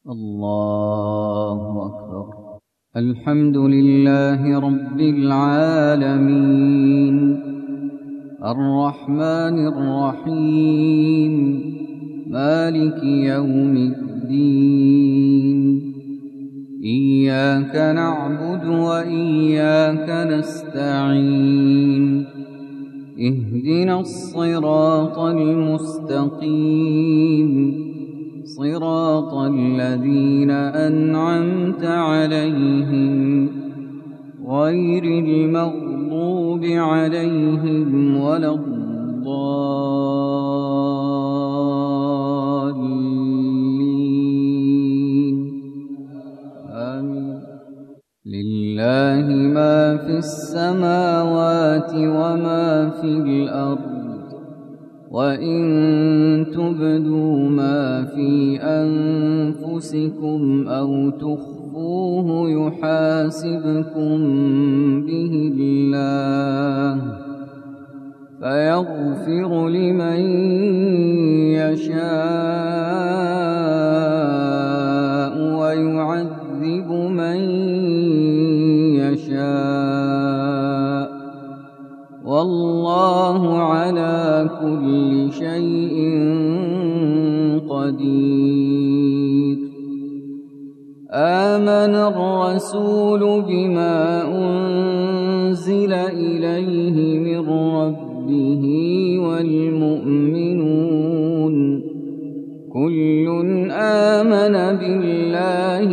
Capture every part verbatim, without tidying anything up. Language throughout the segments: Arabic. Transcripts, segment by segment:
الله أكبر. الحمد لله رب العالمين الرحمن الرحيم مالك يوم الدين. إياك نعبد وإياك نستعين. اهدنا الصراط المستقيم صراط الذين أنعمت عليهم غير المغضوب عليهم ولا الضالين. آمين. لله ما في السماوات وما في الأرض، وإن تبدوا ما في أنفسكم أو تخفوه يحاسبكم به الله فيغفر لمن يشاء ويعذب من يشاء، والله على كل شيء قدير. آمن الرسول بما أنزل إليه من ربه والمؤمنون كل آمن بالله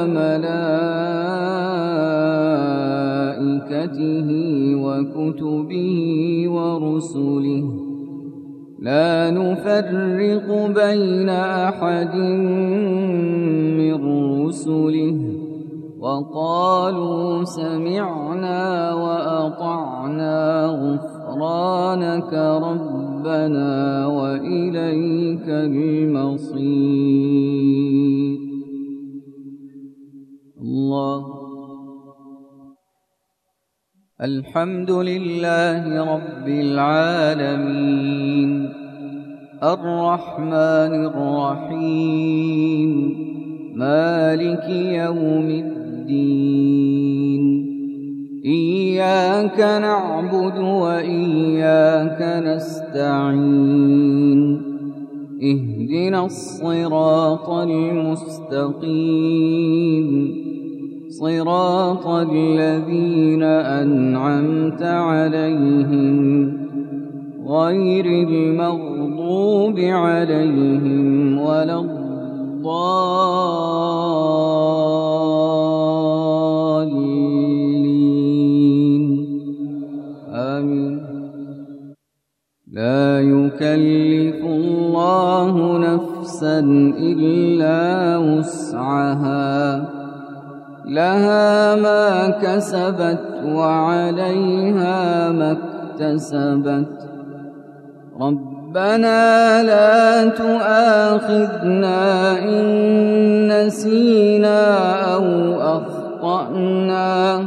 وملائكته وكتبه ورسله لا نفرق بين أحد من رسله وقالوا سمعنا وأطعنا غفرانك ربنا وإليك المصير. الله. الحمد لله رب العالمين الرحمن الرحيم مالك يوم الدين. إياك نعبد وإياك نستعين. اهدنا الصراط المستقيم صراط الذين أنعمت عليهم غير المغضوب عليهم ولا الضالين. آمين. لا يكلف الله نفسا إلا وسعها لها ما كسبت وعليها ما اكتسبت. ربنا لا تؤاخذنا إن نسينا أو أخطأنا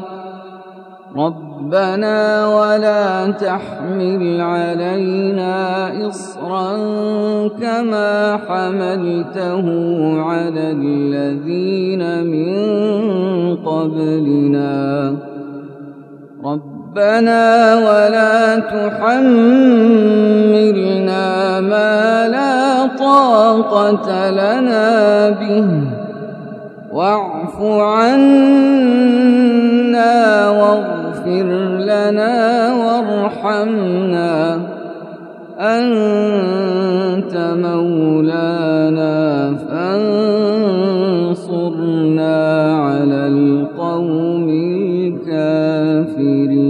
ربنا ولا تحمل علينا إصرا كما حملته على الذين من قبلنا ربنا ولا تحملنا ما لا طاقة لنا به واعف عنا واغفر لنا وارحمنا أنت مولانا فانصرنا على القوم الكافرين.